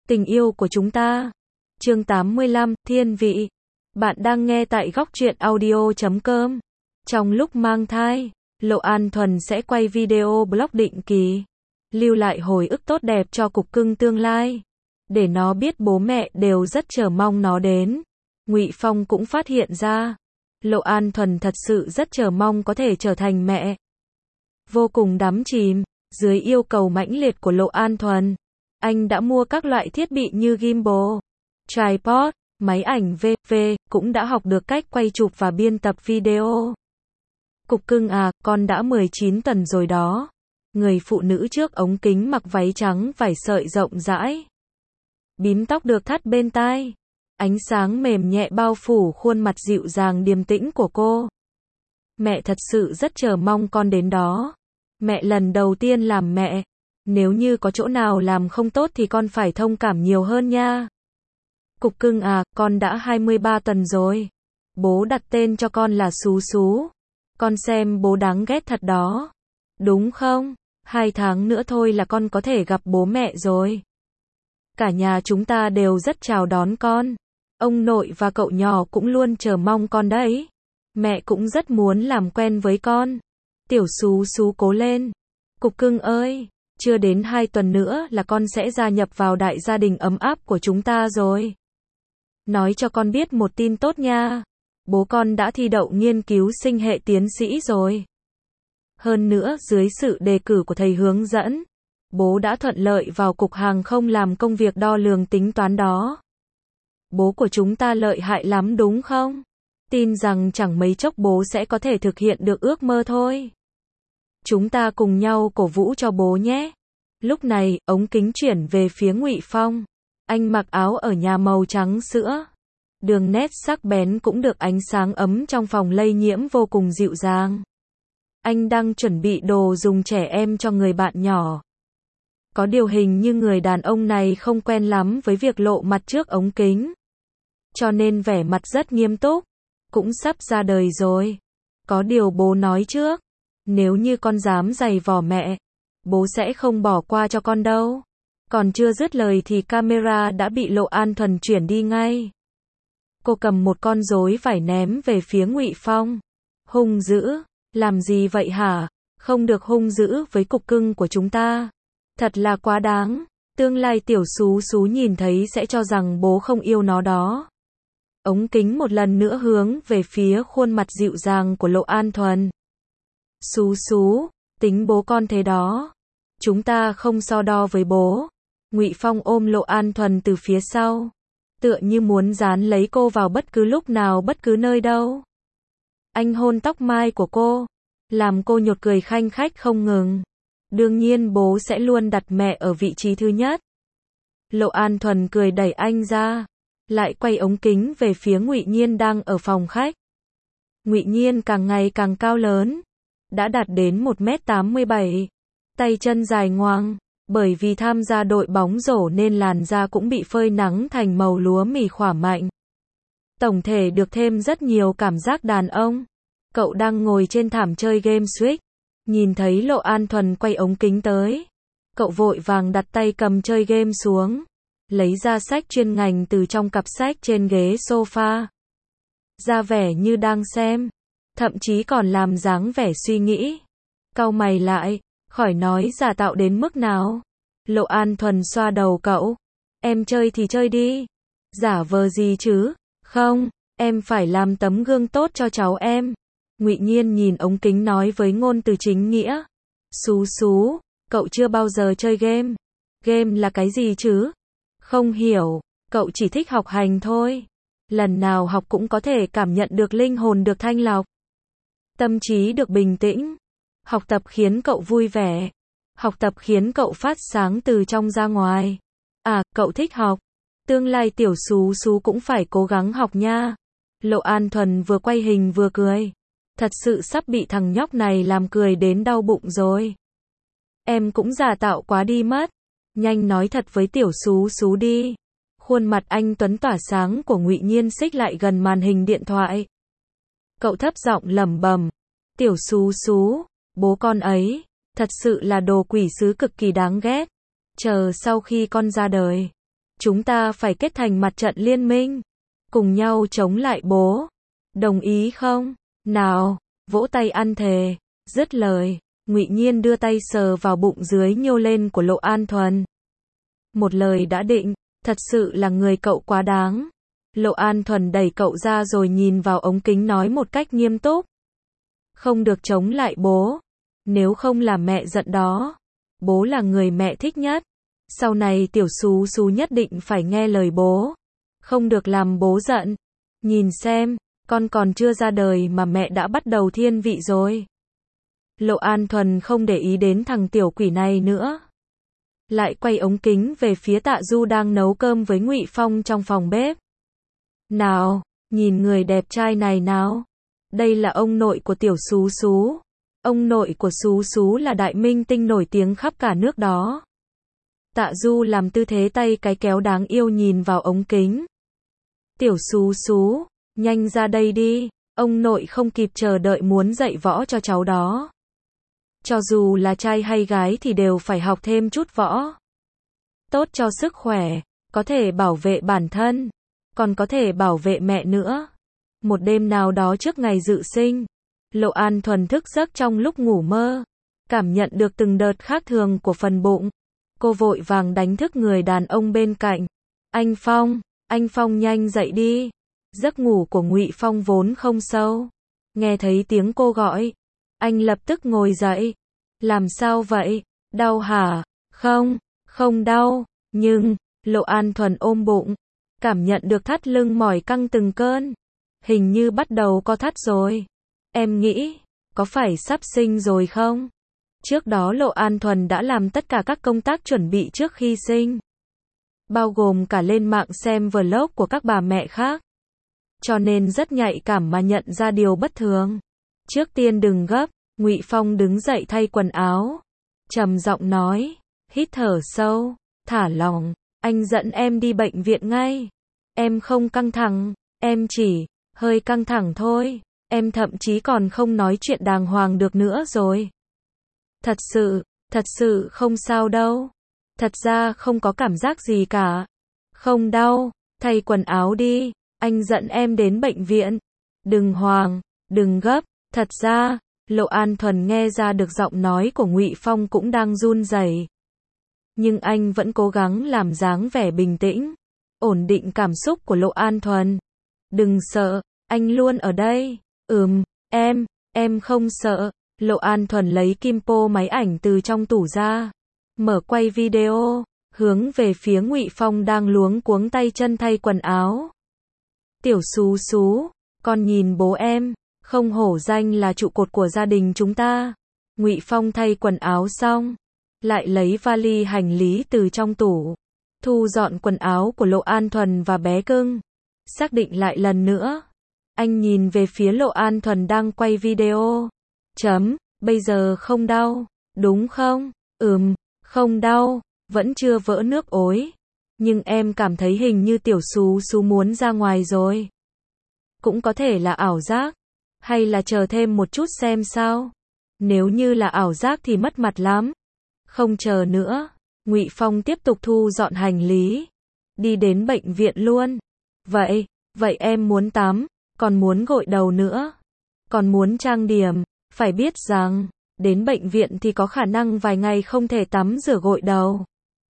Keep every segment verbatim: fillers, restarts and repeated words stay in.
Tình yêu của chúng ta. Chương tám mươi lăm, Thiên vị. Bạn đang nghe tại góc truyện audio chấm com. Trong lúc mang thai, Lộ An Thuần sẽ quay video blog định kỳ, lưu lại hồi ức tốt đẹp cho cục cưng tương lai, để nó biết bố mẹ đều rất chờ mong nó đến. Ngụy Phong cũng phát hiện ra, Lộ An Thuần thật sự rất chờ mong có thể trở thành mẹ. Vô cùng đắm chìm, dưới yêu cầu mãnh liệt của Lộ An Thuần, anh đã mua các loại thiết bị như gimbal, tripod, máy ảnh vân vân, cũng đã học được cách quay chụp và biên tập video. Cục cưng à, con đã mười chín tuần rồi đó. Người phụ nữ trước ống kính mặc váy trắng vải sợi rộng rãi, bím tóc được thắt bên tai. Ánh sáng mềm nhẹ bao phủ khuôn mặt dịu dàng điềm tĩnh của cô. Mẹ thật sự rất chờ mong con đến đó. Mẹ lần đầu tiên làm mẹ. Nếu như có chỗ nào làm không tốt thì con phải thông cảm nhiều hơn nha. Cục cưng à, con đã hai mươi ba tuần rồi. Bố đặt tên cho con là Sú Sú. Con xem bố đáng ghét thật đó. Đúng không? Hai tháng nữa thôi là con có thể gặp bố mẹ rồi. Cả nhà chúng ta đều rất chào đón con. Ông nội và cậu nhỏ cũng luôn chờ mong con đấy. Mẹ cũng rất muốn làm quen với con. Tiểu Sú Sú cố lên. Cục cưng ơi, chưa đến hai tuần nữa là con sẽ gia nhập vào đại gia đình ấm áp của chúng ta rồi. Nói cho con biết một tin tốt nha. Bố con đã thi đậu nghiên cứu sinh hệ tiến sĩ rồi. Hơn nữa, dưới sự đề cử của thầy hướng dẫn, bố đã thuận lợi vào cục hàng không làm công việc đo lường tính toán đó. Bố của chúng ta lợi hại lắm đúng không? Tin rằng chẳng mấy chốc bố sẽ có thể thực hiện được ước mơ thôi. Chúng ta cùng nhau cổ vũ cho bố nhé. Lúc này, ống kính chuyển về phía Ngụy Phong. Anh mặc áo ở nhà màu trắng sữa. Đường nét sắc bén cũng được ánh sáng ấm trong phòng lây nhiễm vô cùng dịu dàng. Anh đang chuẩn bị đồ dùng trẻ em cho người bạn nhỏ. Có điều hình như người đàn ông này không quen lắm với việc lộ mặt trước ống kính. Cho nên vẻ mặt rất nghiêm túc. Cũng sắp ra đời rồi. Có điều bố nói trước. Nếu như con dám giày vò mẹ, bố sẽ không bỏ qua cho con đâu. Còn chưa dứt lời thì camera đã bị Lộ An Thuần chuyển đi ngay. Cô cầm một con rối vải ném về phía Ngụy Phong. Hung dữ, làm gì vậy hả? Không được hung dữ với cục cưng của chúng ta. Thật là quá đáng. Tương lai tiểu Sú Sú nhìn thấy sẽ cho rằng bố không yêu nó đó. Ống kính một lần nữa hướng về phía khuôn mặt dịu dàng của Lộ An Thuần. Sú Sú, tính bố con thế đó. Chúng ta không so đo với bố. Ngụy Phong ôm Lộ An Thuần từ phía sau, tựa như muốn dán lấy cô vào bất cứ lúc nào bất cứ nơi đâu. Anh hôn tóc mai của cô, làm cô nhột cười khanh khách không ngừng. Đương nhiên bố sẽ luôn đặt mẹ ở vị trí thứ nhất. Lộ An Thuần cười đẩy anh ra, lại quay ống kính về phía Ngụy Nhiên đang ở phòng khách. Ngụy Nhiên càng ngày càng cao lớn, đã đạt đến một mét tám mươi bảy, tay chân dài ngoằng, bởi vì tham gia đội bóng rổ nên làn da cũng bị phơi nắng thành màu lúa mì khỏa mạnh. Tổng thể được thêm rất nhiều cảm giác đàn ông. Cậu đang ngồi trên thảm chơi game Switch, nhìn thấy Lộ An Thuần quay ống kính tới. Cậu vội vàng đặt tay cầm chơi game xuống, lấy ra sách chuyên ngành từ trong cặp sách trên ghế sofa. Ra vẻ như đang xem, thậm chí còn làm dáng vẻ suy nghĩ. Cau mày lại, khỏi nói giả tạo đến mức nào. Lộ An Thuần xoa đầu cậu. Em chơi thì chơi đi. Giả vờ gì chứ? Không, em phải làm tấm gương tốt cho cháu em. Ngụy Nhiên nhìn ống kính nói với ngôn từ chính nghĩa. Sú Sú, cậu chưa bao giờ chơi game. Game là cái gì chứ? Không hiểu, cậu chỉ thích học hành thôi. Lần nào học cũng có thể cảm nhận được linh hồn được thanh lọc, tâm trí được bình tĩnh. Học tập khiến cậu vui vẻ. Học tập khiến cậu phát sáng từ trong ra ngoài. À, cậu thích học. Tương lai tiểu Sú Sú cũng phải cố gắng học nha. Lộ An Thuần vừa quay hình vừa cười. Thật sự sắp bị thằng nhóc này làm cười đến đau bụng rồi. Em cũng giả tạo quá đi mất. Nhanh nói thật với tiểu Sú Sú đi. Khuôn mặt anh tuấn tỏa sáng của Ngụy Nhiên xích lại gần màn hình điện thoại. Cậu thấp giọng lẩm bẩm. Tiểu Sú Sú, bố con ấy, thật sự là đồ quỷ sứ cực kỳ đáng ghét. Chờ sau khi con ra đời, Chúng ta phải kết thành mặt trận liên minh, cùng nhau chống lại bố. Đồng ý không? Nào, vỗ tay ăn thề. Dứt lời, Ngụy Nhiên đưa tay sờ vào bụng dưới nhô lên của Lộ An Thuần. Một lời đã định, thật sự là người cậu quá đáng. Lộ An Thuần đẩy cậu ra rồi nhìn vào ống kính nói một cách nghiêm túc. Không được chống lại bố. Nếu không là mẹ giận đó. Bố là người mẹ thích nhất. Sau này tiểu Xú Xú nhất định phải nghe lời bố. Không được làm bố giận. Nhìn xem, con còn chưa ra đời mà mẹ đã bắt đầu thiên vị rồi. Lộ An Thuần không để ý đến thằng tiểu quỷ này nữa. Lại quay ống kính về phía Tạ Du đang nấu cơm với Ngụy Phong trong phòng bếp. Nào, nhìn người đẹp trai này nào. Đây là ông nội của tiểu Xú Xú. Ông nội của Xú Xú là đại minh tinh nổi tiếng khắp cả nước đó. Tạ Du làm tư thế tay cái kéo đáng yêu nhìn vào ống kính. Tiểu Xú Xú, nhanh ra đây đi, ông nội không kịp chờ đợi muốn dạy võ cho cháu đó. Cho dù là trai hay gái thì đều phải học thêm chút võ. Tốt cho sức khỏe, có thể bảo vệ bản thân, còn có thể bảo vệ mẹ nữa. Một đêm nào đó trước ngày dự sinh, Lộ An Thuần thức giấc trong lúc ngủ mơ, cảm nhận được từng đợt khác thường của phần bụng. Cô vội vàng đánh thức người đàn ông bên cạnh. Anh Phong, anh Phong nhanh dậy đi. Giấc ngủ của Ngụy Phong vốn không sâu. Nghe thấy tiếng cô gọi, anh lập tức ngồi dậy. Làm sao vậy? Đau hả? Không, không đau. Nhưng, Lộ An Thuần ôm bụng, cảm nhận được thắt lưng mỏi căng từng cơn. Hình như bắt đầu co thắt rồi. Em nghĩ, có phải sắp sinh rồi không? Trước đó Lộ An Thuần đã làm tất cả các công tác chuẩn bị trước khi sinh. Bao gồm cả lên mạng xem vlog của các bà mẹ khác. Cho nên rất nhạy cảm mà nhận ra điều bất thường. Trước tiên đừng gấp, Ngụy Phong đứng dậy thay quần áo. Trầm giọng nói, hít thở sâu, thả lỏng, anh dẫn em đi bệnh viện ngay. Em không căng thẳng, em chỉ hơi căng thẳng thôi. Em thậm chí còn không nói chuyện đàng hoàng được nữa rồi. Thật sự, thật sự không sao đâu. Thật ra không có cảm giác gì cả. Không đau, thay quần áo đi, anh dẫn em đến bệnh viện. Đừng hoảng, đừng gấp, thật ra, Lộ An Thuần nghe ra được giọng nói của Ngụy Phong cũng đang run rẩy. Nhưng anh vẫn cố gắng làm dáng vẻ bình tĩnh, ổn định cảm xúc của Lộ An Thuần. Đừng sợ, anh luôn ở đây. Ừm, em, em không sợ. Lộ An Thuần lấy kim po máy ảnh từ trong tủ ra, mở quay video, hướng về phía Ngụy Phong đang luống cuống tay chân thay quần áo. Tiểu Xú Xú, con nhìn bố em, không hổ danh là trụ cột của gia đình chúng ta. Ngụy Phong thay quần áo xong, lại lấy vali hành lý từ trong tủ, thu dọn quần áo của Lộ An Thuần và bé cưng. Xác định lại lần nữa, anh nhìn về phía Lộ An Thuần đang quay video. Chấm, bây giờ không đau, đúng không? Ừm, không đau, vẫn chưa vỡ nước ối. Nhưng em cảm thấy hình như tiểu Xú Xú muốn ra ngoài rồi. Cũng có thể là ảo giác, hay là chờ thêm một chút xem sao. Nếu như là ảo giác thì mất mặt lắm. Không chờ nữa, Ngụy Phong tiếp tục thu dọn hành lý, đi đến bệnh viện luôn. Vậy, vậy em muốn tắm, còn muốn gội đầu nữa, còn muốn trang điểm. Phải biết rằng, đến bệnh viện thì có khả năng vài ngày không thể tắm rửa gội đầu.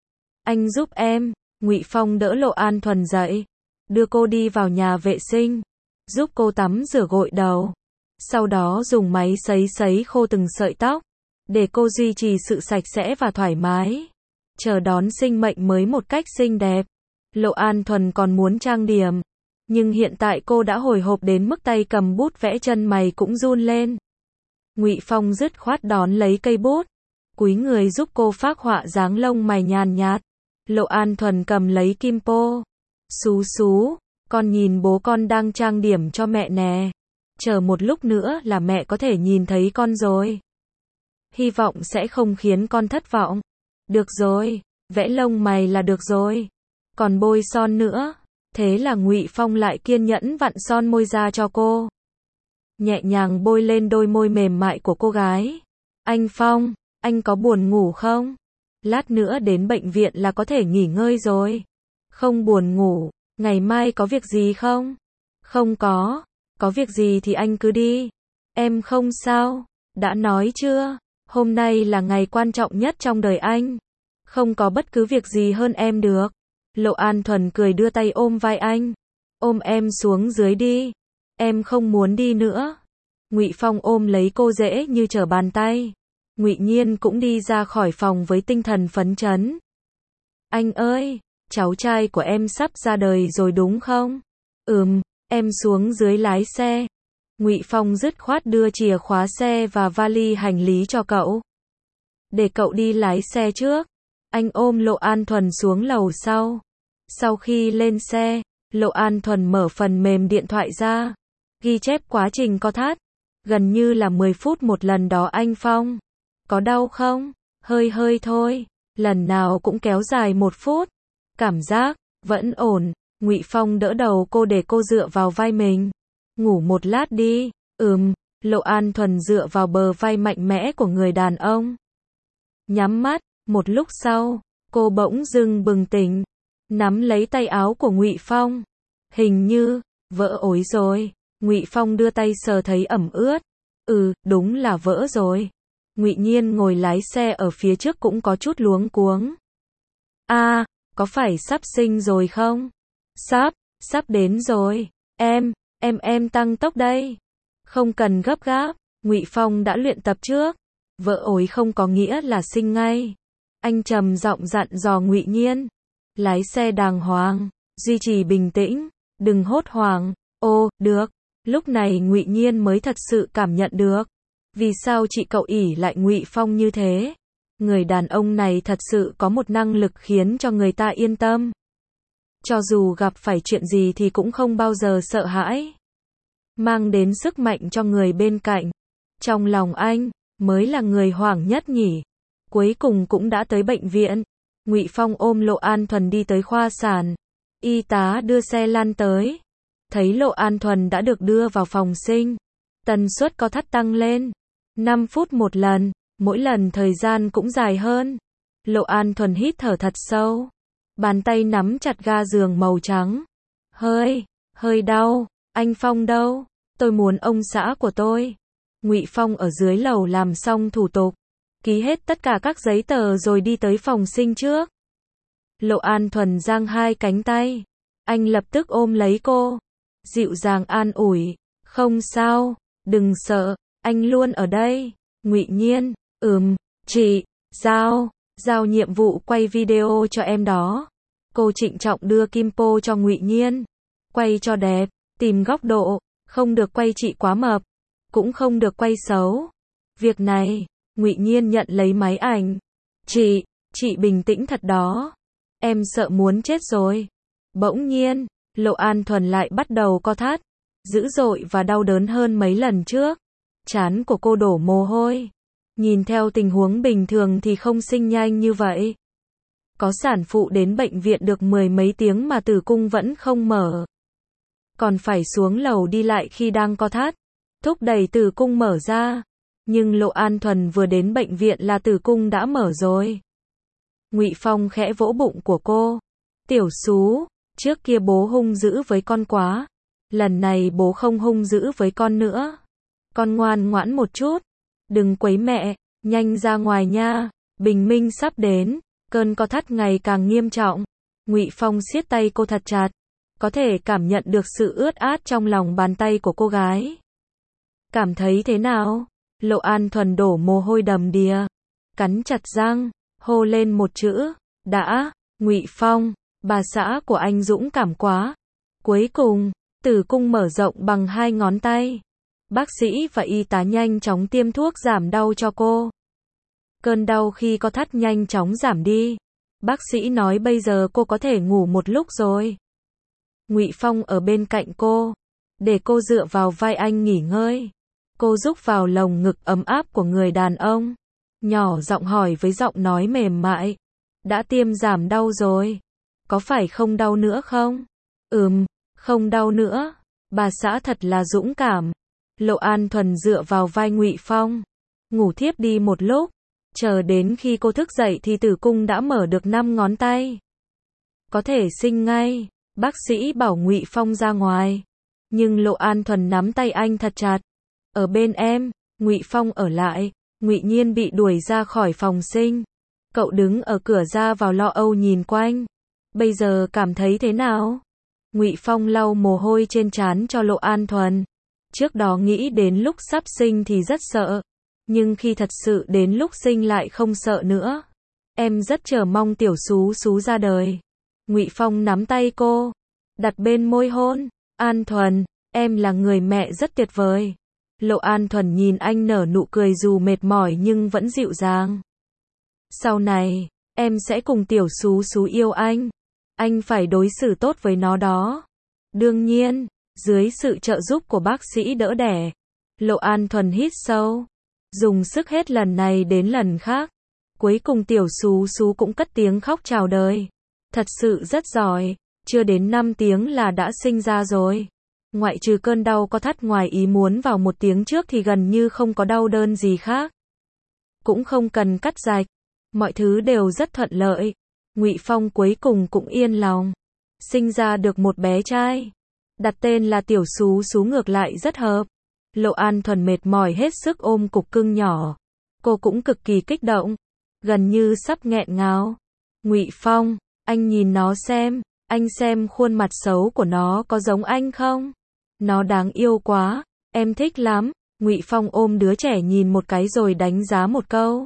Anh giúp em. Ngụy Phong đỡ Lộ An Thuần dậy, đưa cô đi vào nhà vệ sinh, giúp cô tắm rửa gội đầu. Sau đó dùng máy sấy sấy khô từng sợi tóc, để cô duy trì sự sạch sẽ và thoải mái, chờ đón sinh mệnh mới một cách xinh đẹp. Lộ An Thuần còn muốn trang điểm, nhưng hiện tại cô đã hồi hộp đến mức tay cầm bút vẽ chân mày cũng run lên. Ngụy Phong dứt khoát đón lấy cây bút, cúi người giúp cô phác họa dáng lông mày nhàn nhạt. Lộ An Thuần cầm lấy kim po. Xú Xú, con nhìn bố con đang trang điểm cho mẹ nè. Chờ một lúc nữa là mẹ có thể nhìn thấy con rồi. Hy vọng sẽ không khiến con thất vọng. Được rồi, vẽ lông mày là được rồi. Còn bôi son nữa. Thế là Ngụy Phong lại kiên nhẫn vặn son môi ra cho cô. Nhẹ nhàng bôi lên đôi môi mềm mại của cô gái. Anh Phong, anh có buồn ngủ không? Lát nữa đến bệnh viện là có thể nghỉ ngơi rồi. Không buồn ngủ, ngày mai có việc gì không? Không có, có việc gì thì anh cứ đi. Em không sao, đã nói chưa, hôm nay là ngày quan trọng nhất trong đời anh. Không có bất cứ việc gì hơn em được. Lộ An Thuần cười đưa tay ôm vai anh. Ôm em xuống dưới đi. Em không muốn đi nữa. Ngụy Phong ôm lấy cô dễ như trở bàn tay. Ngụy Nhiên cũng đi ra khỏi phòng với tinh thần phấn chấn. Anh ơi, cháu trai của em sắp ra đời rồi đúng không? Ừm, em xuống dưới lái xe. Ngụy Phong dứt khoát đưa chìa khóa xe và vali hành lý cho cậu. Để cậu đi lái xe trước. Anh ôm Lộ An Thuần xuống lầu sau. Sau khi lên xe, Lộ An Thuần mở phần mềm điện thoại ra. Ghi chép quá trình co thắt. Gần như là mười phút một lần đó anh Phong. Có đau không? Hơi hơi thôi. Lần nào cũng kéo dài một phút. Cảm giác, vẫn ổn. Ngụy Phong đỡ đầu cô để cô dựa vào vai mình. Ngủ một lát đi. Ừm, Lộ An Thuần dựa vào bờ vai mạnh mẽ của người đàn ông. Nhắm mắt, một lúc sau, cô bỗng dưng bừng tỉnh. Nắm lấy tay áo của Ngụy Phong. Hình như, vỡ ối rồi. Ngụy Phong đưa tay sờ thấy ẩm ướt. Ừ, đúng là vỡ rồi. Ngụy Nhiên ngồi lái xe ở phía trước cũng có chút luống cuống. A, à, có phải sắp sinh rồi không? Sắp, sắp đến rồi. Em, em em tăng tốc đây. Không cần gấp gáp, Ngụy Phong đã luyện tập trước. Vỡ ối không có nghĩa là sinh ngay. Anh trầm giọng dặn dò Ngụy Nhiên. Lái xe đàng hoàng, duy trì bình tĩnh, đừng hốt hoảng. Ô, được. Lúc này Ngụy Nhiên mới thật sự cảm nhận được. Vì sao chị cậu ỷ lại Ngụy Phong như thế? Người đàn ông này thật sự có một năng lực khiến cho người ta yên tâm. Cho dù gặp phải chuyện gì thì cũng không bao giờ sợ hãi. Mang đến sức mạnh cho người bên cạnh. Trong lòng anh, mới là người hoảng nhất nhỉ. Cuối cùng cũng đã tới bệnh viện. Ngụy Phong ôm Lộ An Thuần đi tới khoa sản. Y tá đưa xe lăn tới. Thấy Lộ An Thuần đã được đưa vào phòng sinh. Tần suất co thắt tăng lên. năm phút một lần, mỗi lần thời gian cũng dài hơn. Lộ An Thuần hít thở thật sâu. Bàn tay nắm chặt ga giường màu trắng. Hơi, hơi đau. Anh Phong đâu? Tôi muốn ông xã của tôi. Ngụy Phong ở dưới lầu làm xong thủ tục. Ký hết tất cả các giấy tờ rồi đi tới phòng sinh trước. Lộ An Thuần giang hai cánh tay. Anh lập tức ôm lấy cô. Dịu dàng an ủi. Không sao, đừng sợ, anh luôn ở đây. Ngụy Nhiên, ừm, chị, giao, giao nhiệm vụ quay video cho em đó. Cô trịnh trọng đưa kim po cho Ngụy Nhiên. Quay cho đẹp, tìm góc độ, không được quay chị quá mập, cũng không được quay xấu. Việc này, Ngụy Nhiên nhận lấy máy ảnh. Chị, chị bình tĩnh thật đó. Em sợ muốn chết rồi. Bỗng nhiên, Lộ An Thuần lại bắt đầu co thắt. Dữ dội và đau đớn hơn mấy lần trước. Trán của cô đổ mồ hôi. Nhìn theo tình huống bình thường thì không sinh nhanh như vậy. Có sản phụ đến bệnh viện được mười mấy tiếng mà tử cung vẫn không mở. Còn phải xuống lầu đi lại khi đang co thắt. Thúc đẩy tử cung mở ra. Nhưng Lộ An Thuần vừa đến bệnh viện là tử cung đã mở rồi. Ngụy Phong khẽ vỗ bụng của cô. Tiểu Sú, trước kia bố hung dữ với con quá. Lần này bố không hung dữ với con nữa. Con ngoan ngoãn một chút. Đừng quấy mẹ, nhanh ra ngoài nha. Bình minh sắp đến, cơn co thắt ngày càng nghiêm trọng. Ngụy Phong siết tay cô thật chặt. Có thể cảm nhận được sự ướt át trong lòng bàn tay của cô gái. Cảm thấy thế nào? Lộ An Thuần đổ mồ hôi đầm đìa. Cắn chặt răng, hô lên một chữ. Đã, Ngụy Phong, bà xã của anh dũng cảm quá. Cuối cùng, tử cung mở rộng bằng hai ngón tay. Bác sĩ và y tá nhanh chóng tiêm thuốc giảm đau cho cô. Cơn đau khi co thắt nhanh chóng giảm đi. Bác sĩ nói bây giờ cô có thể ngủ một lúc rồi. Ngụy Phong ở bên cạnh cô, để cô dựa vào vai anh nghỉ ngơi. Cô rúc vào lồng ngực ấm áp của người đàn ông, nhỏ giọng hỏi với giọng nói mềm mại. Đã tiêm giảm đau rồi. Có phải không đau nữa không? Ừm, không đau nữa. Bà xã thật là dũng cảm. Lộ An Thuần dựa vào vai Ngụy Phong, ngủ thiếp đi một lúc. Chờ đến khi cô thức dậy thì tử cung đã mở được năm ngón tay. có thể sinh ngay. Bác sĩ bảo Ngụy Phong ra ngoài, nhưng Lộ An Thuần nắm tay anh thật chặt. Ở bên em. Ngụy Phong ở lại. Ngụy Nhiên bị đuổi ra khỏi phòng sinh. Cậu đứng ở cửa ra vào lo âu nhìn quanh. Bây giờ cảm thấy thế nào? Ngụy Phong lau mồ hôi trên trán cho Lộ An Thuần. Trước đó nghĩ đến lúc sắp sinh thì rất sợ, nhưng khi thật sự đến lúc sinh lại không sợ nữa. Em rất chờ mong tiểu Sú Sú ra đời. Ngụy Phong nắm tay cô, đặt bên môi hôn. An Thuần, em là người mẹ rất tuyệt vời. Lộ An Thuần nhìn anh nở nụ cười dù mệt mỏi nhưng vẫn dịu dàng. Sau này, em sẽ cùng tiểu Sú Sú yêu anh. Anh phải đối xử tốt với nó đó. Đương nhiên, dưới sự trợ giúp của bác sĩ đỡ đẻ. Lộ An Thuần hít sâu, dùng sức hết lần này đến lần khác. Cuối cùng tiểu Sú Sú cũng cất tiếng khóc chào đời. Thật sự rất giỏi, chưa đến năm tiếng là đã sinh ra rồi. Ngoại trừ cơn đau co thắt ngoài ý muốn vào một tiếng trước thì gần như không có đau đớn gì khác. Cũng không cần cắt rạch, mọi thứ đều rất thuận lợi. Ngụy Phong cuối cùng cũng yên lòng, sinh ra được một bé trai. Đặt tên là tiểu Sú Sú ngược lại rất hợp. Lộ An Thuần mệt mỏi hết sức ôm cục cưng nhỏ. Cô cũng cực kỳ kích động, gần như sắp nghẹn ngào. Ngụy Phong, anh nhìn nó xem, anh xem khuôn mặt xấu của nó có giống anh không? Nó đáng yêu quá, em thích lắm. Ngụy Phong ôm đứa trẻ nhìn một cái rồi đánh giá một câu.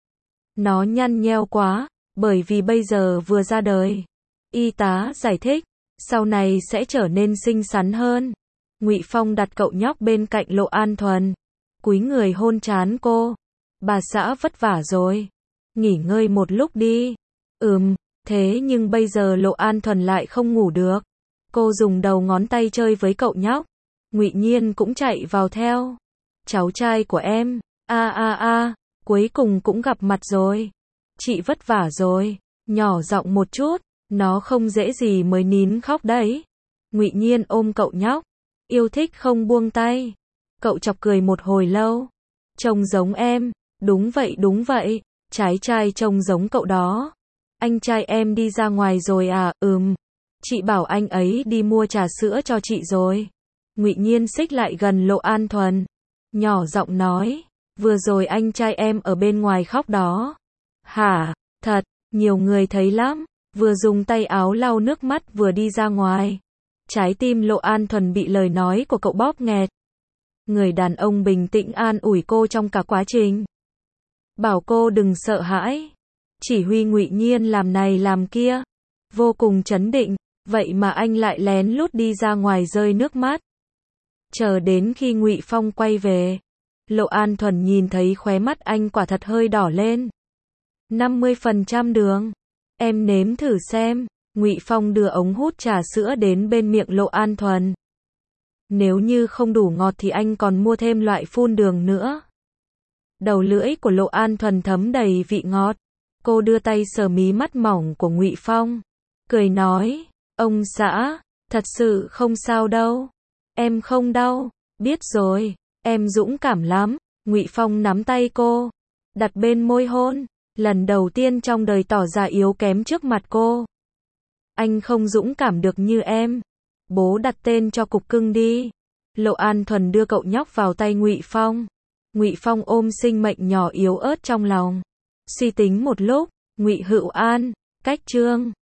Nó nhăn nheo quá, bởi vì bây giờ vừa ra đời. Y tá giải thích, sau này sẽ trở nên xinh xắn hơn. Ngụy Phong đặt cậu nhóc bên cạnh Lộ An Thuần, cúi người hôn trán cô. Bà xã vất vả rồi, nghỉ ngơi một lúc đi. Ừm, thế nhưng bây giờ Lộ An Thuần lại không ngủ được. Cô dùng đầu ngón tay chơi với cậu nhóc. Ngụy Nhiên cũng chạy vào theo. Cháu trai của em, a a a, cuối cùng cũng gặp mặt rồi. Chị vất vả rồi, nhỏ giọng một chút, nó không dễ gì mới nín khóc đấy. Ngụy Nhiên ôm cậu nhóc, yêu thích không buông tay. Cậu chọc cười một hồi lâu. Trông giống em, đúng vậy đúng vậy, trái trai trông giống cậu đó. Anh trai em đi ra ngoài rồi à? Ừm, chị bảo anh ấy đi mua trà sữa cho chị rồi. Ngụy Nhiên xích lại gần Lộ An Thuần, nhỏ giọng nói, vừa rồi anh trai em ở bên ngoài khóc đó. Hả? Thật, nhiều người thấy lắm. Vừa dùng tay áo lau nước mắt vừa đi ra ngoài. Trái tim Lộ An Thuần bị lời nói của cậu bóp nghẹt. Người đàn ông bình tĩnh an ủi cô trong cả quá trình. Bảo cô đừng sợ hãi. Chỉ huy Ngụy Nhiên làm này làm kia. Vô cùng trấn định, vậy mà anh lại lén lút đi ra ngoài rơi nước mắt. Chờ đến khi Ngụy Phong quay về, Lộ An Thuần nhìn thấy khóe mắt anh quả thật hơi đỏ lên. năm mươi phần trăm đường. Em nếm thử xem. Ngụy Phong đưa ống hút trà sữa đến bên miệng Lộ An Thuần. Nếu như không đủ ngọt thì anh còn mua thêm loại phun đường nữa. Đầu lưỡi của Lộ An Thuần thấm đầy vị ngọt. Cô đưa tay sờ mí mắt mỏng của Ngụy Phong, cười nói, ông xã, thật sự không sao đâu. Em không đau, biết rồi, em dũng cảm lắm. Ngụy Phong nắm tay cô, đặt bên môi hôn, lần đầu tiên trong đời tỏ ra yếu kém trước mặt cô. Anh không dũng cảm được như em. Bố đặt tên cho cục cưng đi. Lộ An Thuần đưa cậu nhóc vào tay Ngụy Phong. Ngụy Phong ôm sinh mệnh nhỏ yếu ớt trong lòng. Suy tính một lúc, Ngụy Hữu An, cách chương